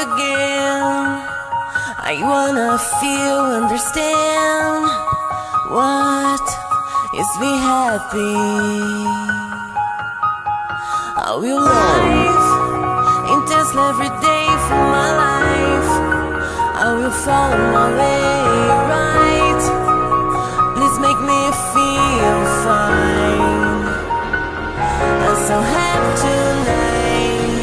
again. I wanna feel, understand what is be happy. I will live intense every day for my life. I will follow my way right. Please make me feel fine. I'm so happy tonight.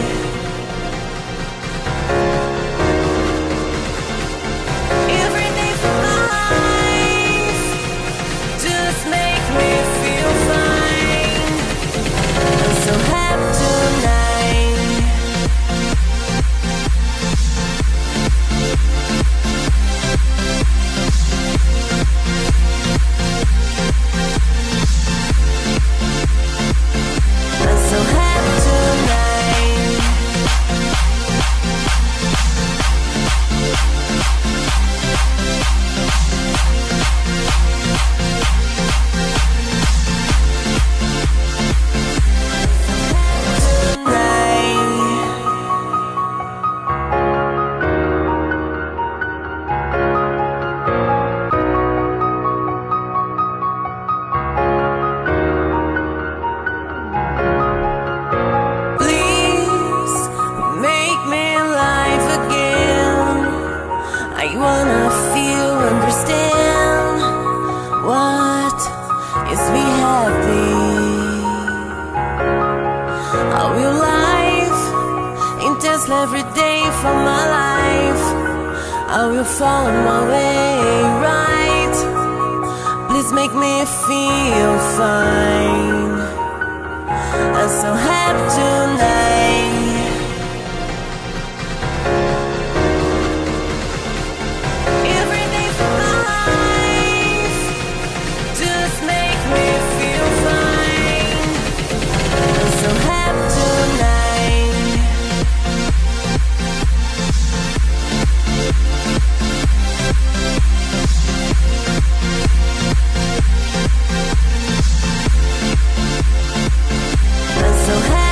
Every day for my life, just make me feel fine. I'm so happy tonight. I wanna feel, understand what is me happy. I will live intense every day for my life. I will follow my way right. Please make me feel fine. I'm so happy tonight. So happy.